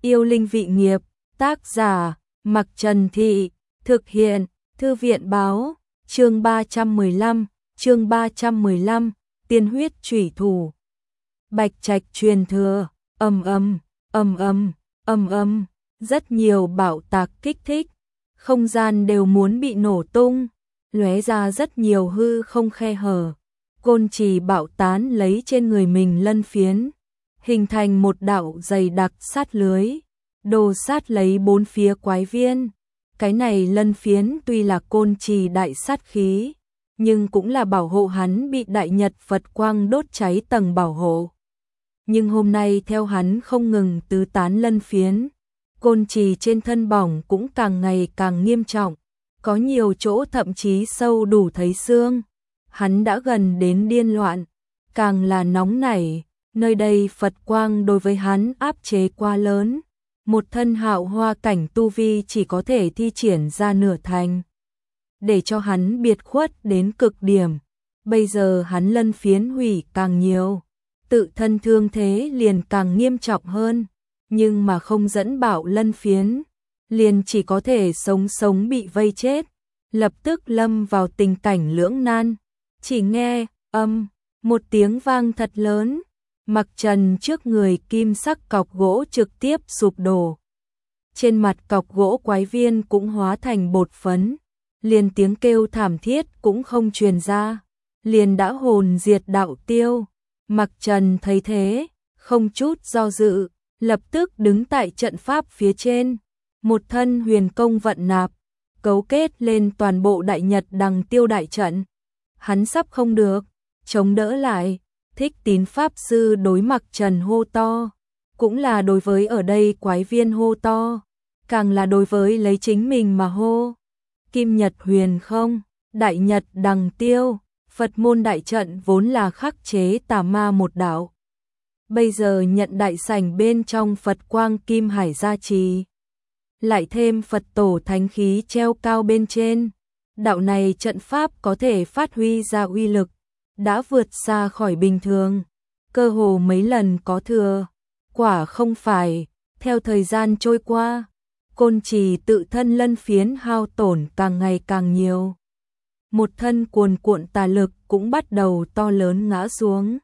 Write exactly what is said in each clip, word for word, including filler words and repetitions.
Yêu linh vị nghiệp, tác giả, Mặc Trần Thị, thực hiện, Thư viện báo, chương ba trăm mười lăm, chương ba trăm mười lăm, tiên huyết chủy thủ. Bạch Trạch truyền thừa, ầm ầm, ầm ầm, ầm ầm, rất nhiều bạo tạc kích thích, không gian đều muốn bị nổ tung, lóe ra rất nhiều hư không khe hở. Côn trì bạo tán lấy trên người mình lân phiến, hình thành một đạo dày đặc sát lưới, đồ sát lấy bốn phía quái viên. Cái này lân phiến tuy là côn trì đại sát khí, nhưng cũng là bảo hộ hắn bị đại nhật Phật quang đốt cháy tầng bảo hộ. Nhưng hôm nay theo hắn không ngừng tứ tán lân phiến, côn trì trên thân bỏng cũng càng ngày càng nghiêm trọng, có nhiều chỗ thậm chí sâu đủ thấy xương. Hắn đã gần đến điên loạn, càng là nóng nảy, nơi đây Phật quang đối với hắn áp chế quá lớn, một thân hạo hoa cảnh tu vi chỉ có thể thi triển ra nửa thành, để cho hắn biệt khuất đến cực điểm. Bây giờ hắn lân phiến hủy càng nhiều, tự thân thương thế liền càng nghiêm trọng hơn, nhưng mà không dẫn bạo lân phiến, liền chỉ có thể sống sống bị vây chết, lập tức lâm vào tình cảnh lưỡng nan. Chỉ nghe, âm, một tiếng vang thật lớn, Mặc Trần trước người kim sắc cọc gỗ trực tiếp sụp đổ. Trên mặt cọc gỗ quái viên cũng hóa thành bột phấn, liền tiếng kêu thảm thiết cũng không truyền ra, liền đã hồn diệt đạo tiêu. Mặc Trần thấy thế, không chút do dự, lập tức đứng tại trận pháp phía trên, một thân huyền công vận nạp, cấu kết lên toàn bộ đại nhật đằng tiêu đại trận. Hắn sắp không được, chống đỡ lại, Thích Tín Pháp Sư đối Mặc Trần hô to, cũng là đối với ở đây quái viên hô to, càng là đối với lấy chính mình mà hô. Kim Nhật huyền không, đại nhật đằng tiêu, Phật môn đại trận vốn là khắc chế tà ma một đạo. Bây giờ nhận đại sảnh bên trong Phật quang kim hải gia trì, lại thêm Phật tổ thánh khí treo cao bên trên. Đạo này trận pháp có thể phát huy ra uy lực, đã vượt xa khỏi bình thường, cơ hồ mấy lần có thừa. Quả không phải, theo thời gian trôi qua, côn trì tự thân lân phiến hao tổn càng ngày càng nhiều. Một thân cuồn cuộn tà lực cũng bắt đầu to lớn ngã xuống.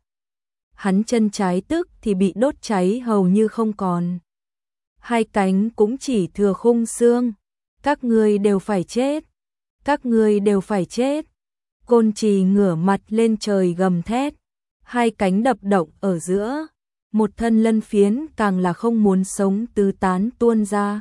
Hắn chân trái tức thì bị đốt cháy hầu như không còn. Hai cánh cũng chỉ thừa khung xương, các ngươi đều phải chết. Các ngươi đều phải chết. Côn trì ngửa mặt lên trời gầm thét, hai cánh đập động ở giữa, một thân lân phiến càng là không muốn sống tứ tán tuôn ra.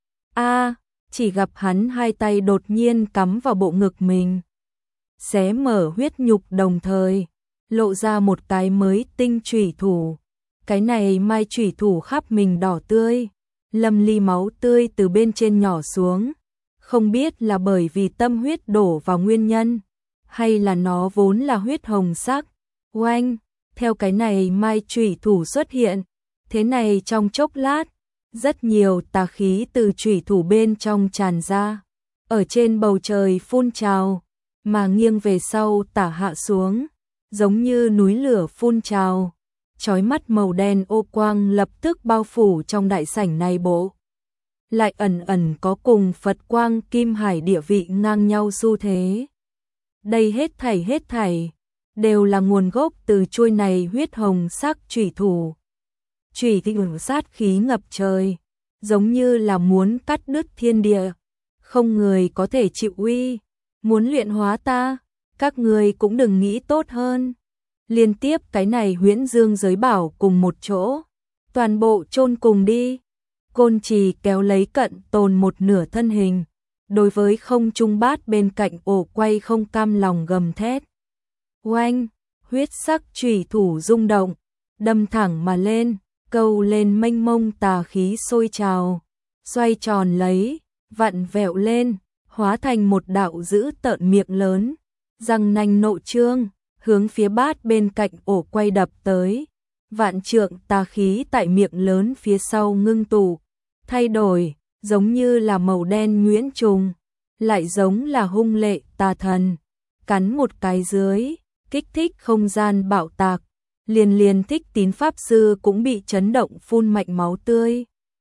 A, chỉ gặp hắn hai tay đột nhiên cắm vào bộ ngực mình, xé mở huyết nhục đồng thời, lộ ra một cái mới tinh chủy thủ. Cái này mai chủy thủ khắp mình đỏ tươi, lâm ly máu tươi từ bên trên nhỏ xuống. Không biết là bởi vì tâm huyết đổ vào nguyên nhân, hay là nó vốn là huyết hồng sắc. Oanh, theo cái này mai chủy thủ xuất hiện, thế này trong chốc lát, rất nhiều tà khí từ chủy thủ bên trong tràn ra, ở trên bầu trời phun trào, mà nghiêng về sau tả hạ xuống, giống như núi lửa phun trào. Chói mắt màu đen ô quang lập tức bao phủ trong đại sảnh này bộ. Lại ẩn ẩn có cùng Phật quang kim hải địa vị ngang nhau xu thế. Đây hết thảy hết thảy, đều là nguồn gốc từ chuôi này huyết hồng sắc chủy thủ. Chủy thủ sát khí ngập trời, giống như là muốn cắt đứt thiên địa, không người có thể chịu uy. Muốn luyện hóa ta, các người cũng đừng nghĩ tốt hơn. Liên tiếp cái này huyễn dương giới bảo cùng một chỗ, toàn bộ chôn cùng đi. Côn trì kéo lấy cận tồn một nửa thân hình, đối với không trung bát bên cạnh ổ quay không cam lòng gầm thét. Oanh, huyết sắc chủy thủ rung động, đâm thẳng mà lên, câu lên mênh mông tà khí sôi trào, xoay tròn lấy, vặn vẹo lên, hóa thành một đạo dữ tợn miệng lớn, răng nanh nộ trương, hướng phía bát bên cạnh ổ quay đập tới. Vạn trượng tà khí tại miệng lớn phía sau ngưng tụ, thay đổi, giống như là màu đen nhuyễn trùng, lại giống là hung lệ tà thần, cắn một cái dưới, kích thích không gian bạo tạc, liền liền Thích Tín Pháp Sư cũng bị chấn động phun mạnh máu tươi.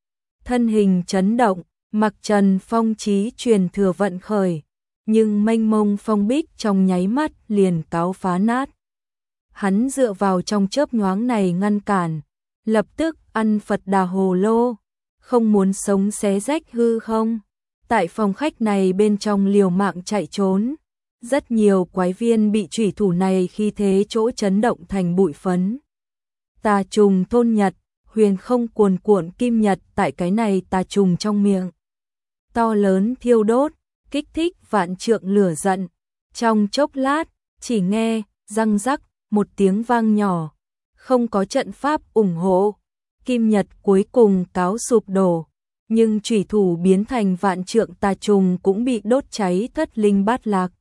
thân hình chấn động, mặc trần phong chí truyền thừa vận khởi, nhưng mênh mông phong bích trong nháy mắt liền cáo phá nát. Hắn dựa vào trong chớp nhoáng này ngăn cản, lập tức ăn Phật Đà Hồ Lô, không muốn sống xé rách hư không. Tại phòng khách này bên trong liều mạng chạy trốn, rất nhiều quái viên bị chủy thủ này khi thế chỗ chấn động thành bụi phấn. Tà trùng thôn nhật, huyền không cuồn cuộn kim nhật tại cái này tà trùng trong miệng. To lớn thiêu đốt, kích thích vạn trượng lửa giận. Trong chốc lát, chỉ nghe, răng rắc, một tiếng vang nhỏ. Không có trận pháp ủng hộ. Kim nhật cuối cùng cáo sụp đổ. Nhưng chủy thủ biến thành vạn trượng tà trùng cũng bị đốt cháy thất linh bát lạc.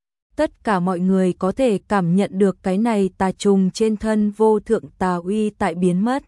Tất cả mọi người có thể cảm nhận được cái này tà trùng trên thân vô thượng tà uy tại biến mất.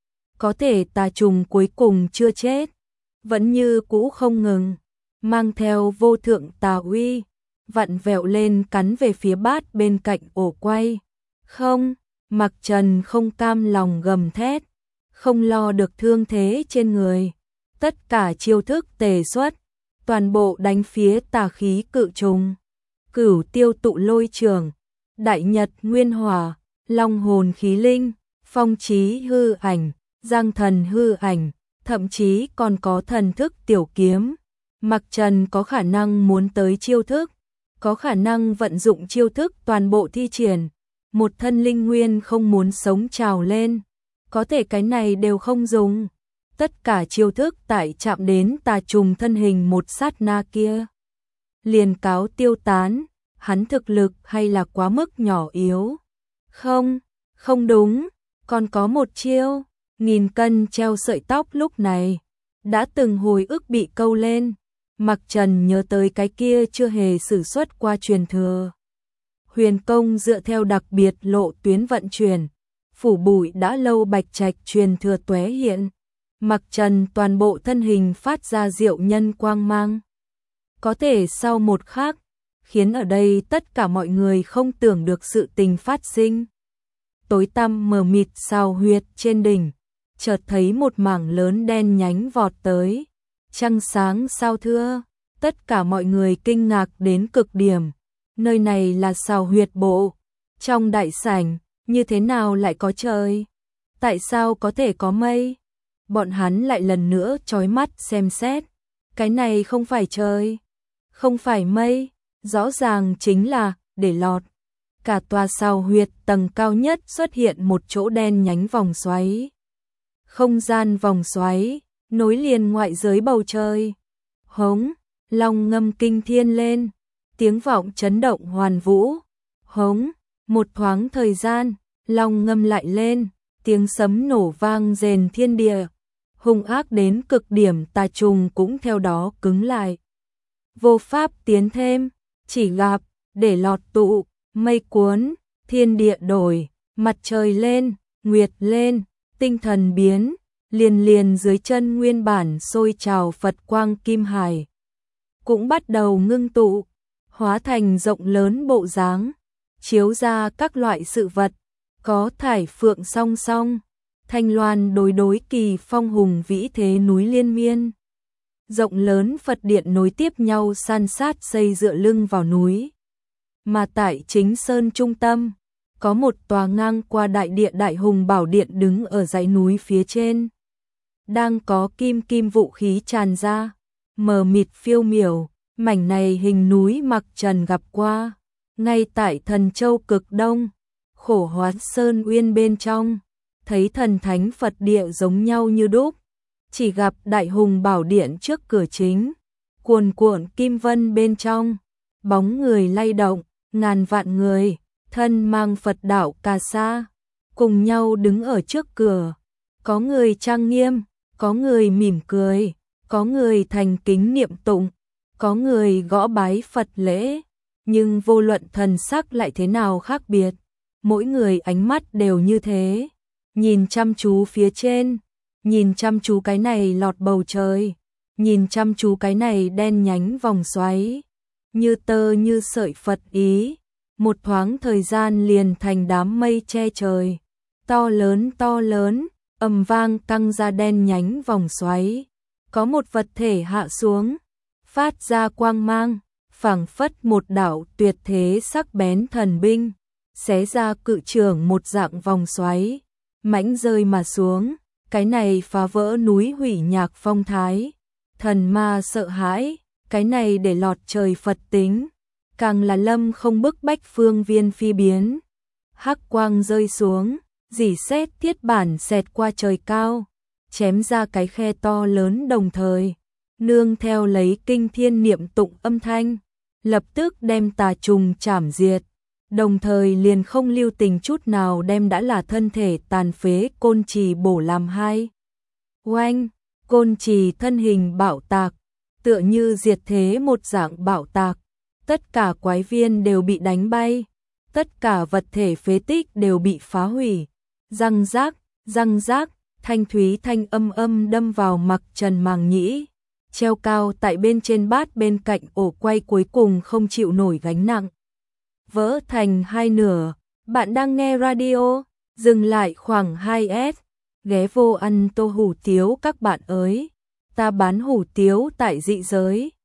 Có thể tà trùng cuối cùng chưa chết, vẫn như cũ không ngừng, mang theo vô thượng tà uy, vặn vẹo lên cắn về phía bát bên cạnh ổ quay. Không, Mặc Trần không cam lòng gầm thét, không lo được thương thế trên người. Tất cả chiêu thức tề xuất, toàn bộ đánh phía tà khí cự trùng. Cửu tiêu tụ lôi trường, đại nhật nguyên hỏa, long hồn khí linh, phong chí hư ảnh, giang thần hư ảnh, thậm chí còn có thần thức tiểu kiếm. Mặc Trần có khả năng muốn tới chiêu thức, có khả năng vận dụng chiêu thức toàn bộ thi triển. Một thân linh nguyên không muốn sống trào lên, có thể cái này đều không dùng. Tất cả chiêu thức tại chạm đến tà trùng thân hình một sát na kia, liền cáo tiêu tán. Hắn thực lực hay là quá mức nhỏ yếu? Không, không đúng, còn có một chiêu, nghìn cân treo sợi tóc lúc này. Đã từng hồi ức bị câu lên, Mặc Trần nhớ tới cái kia chưa hề sử xuất qua truyền thừa. Huyền công dựa theo đặc biệt lộ tuyến vận chuyển, phủ bụi đã lâu bạch trạch truyền thừa tóe hiện. Mặc Trần toàn bộ thân hình phát ra diệu nhân quang mang. Có thể sau một khắc, khiến ở đây tất cả mọi người không tưởng được sự tình phát sinh. Tối tăm mờ mịt sao huyệt trên đỉnh, chợt thấy một mảng lớn đen nhánh vọt tới. Trăng sáng sao thưa, tất cả mọi người kinh ngạc đến cực điểm. Nơi này là sao huyệt bộ, trong đại sảnh, như thế nào lại có trời? Tại sao có thể có mây? Bọn hắn lại lần nữa chói mắt xem xét. Cái này không phải trời, không phải mây, rõ ràng chính là để lọt. Cả tòa sao huyệt tầng cao nhất xuất hiện một chỗ đen nhánh vòng xoáy. Không gian vòng xoáy, nối liền ngoại giới bầu trời. Hống, long ngâm kinh thiên lên, tiếng vọng chấn động hoàn vũ. Hống, một thoáng thời gian, long ngâm lại lên, tiếng sấm nổ vang rền thiên địa. Hung ác đến cực điểm tà trùng cũng theo đó cứng lại. Vô pháp tiến thêm, chỉ gặp, để lọt tụ, mây cuốn, thiên địa đổi, mặt trời lên, nguyệt lên, tinh thần biến, liền liền dưới chân nguyên bản sôi trào Phật quang kim hải. Cũng bắt đầu ngưng tụ, hóa thành rộng lớn bộ dáng, chiếu ra các loại sự vật, có thải phượng song song, thanh loan đối đối kỳ phong hùng vĩ thế núi liên miên. Rộng lớn Phật điện nối tiếp nhau san sát xây dựa lưng vào núi. Mà tại chính sơn trung tâm, có một tòa ngang qua đại địa đại hùng bảo điện đứng ở dãy núi phía trên. Đang có kim kim vũ khí tràn ra, mờ mịt phiêu miểu, mảnh này hình núi Mặc Trần gặp qua. Ngay tại Thần Châu cực đông, khổ hóa sơn uyên bên trong, thấy thần thánh Phật địa giống nhau như đúc. Chỉ gặp đại hùng bảo điện trước cửa chính, cuồn cuộn kim vân bên trong, bóng người lay động, ngàn vạn người, thân mang Phật đạo cà sa, cùng nhau đứng ở trước cửa. Có người trang nghiêm, có người mỉm cười, có người thành kính niệm tụng, có người gõ bái Phật lễ, nhưng vô luận thần sắc lại thế nào khác biệt, mỗi người ánh mắt đều như thế, nhìn chăm chú phía trên, nhìn chăm chú cái này lọt bầu trời, nhìn chăm chú cái này đen nhánh vòng xoáy, như tơ như sợi Phật ý, một thoáng thời gian liền thành đám mây che trời, to lớn to lớn, ầm vang căng ra đen nhánh vòng xoáy, có một vật thể hạ xuống, phát ra quang mang, phảng phất một đạo tuyệt thế sắc bén thần binh, xé ra cự trường một dạng vòng xoáy, mãnh rơi mà xuống, cái này phá vỡ núi hủy nhạc phong thái, thần ma sợ hãi, cái này để lọt trời Phật tính, càng là lâm không bức bách phương viên phi biến. Hắc quang rơi xuống, rỉ sét thiết bản xẹt qua trời cao, chém ra cái khe to lớn đồng thời, nương theo lấy kinh thiên niệm tụng âm thanh, lập tức đem tà trùng chảm diệt, đồng thời liền không lưu tình chút nào đem đã là thân thể tàn phế côn trì bổ làm hai. Oanh, côn trì thân hình bạo tạc, tựa như diệt thế một dạng bạo tạc, tất cả quái viên đều bị đánh bay, tất cả vật thể phế tích đều bị phá hủy, răng rác, răng rác, thanh thúy thanh âm âm đâm vào Mặc Trần màng nhĩ, treo cao tại bên trên bát bên cạnh ổ quay cuối cùng không chịu nổi gánh nặng, vỡ thành hai nửa. Bạn đang nghe radio, dừng lại khoảng hai S, ghé vô ăn tô hủ tiếu các bạn ơi, ta bán hủ tiếu tại dị giới.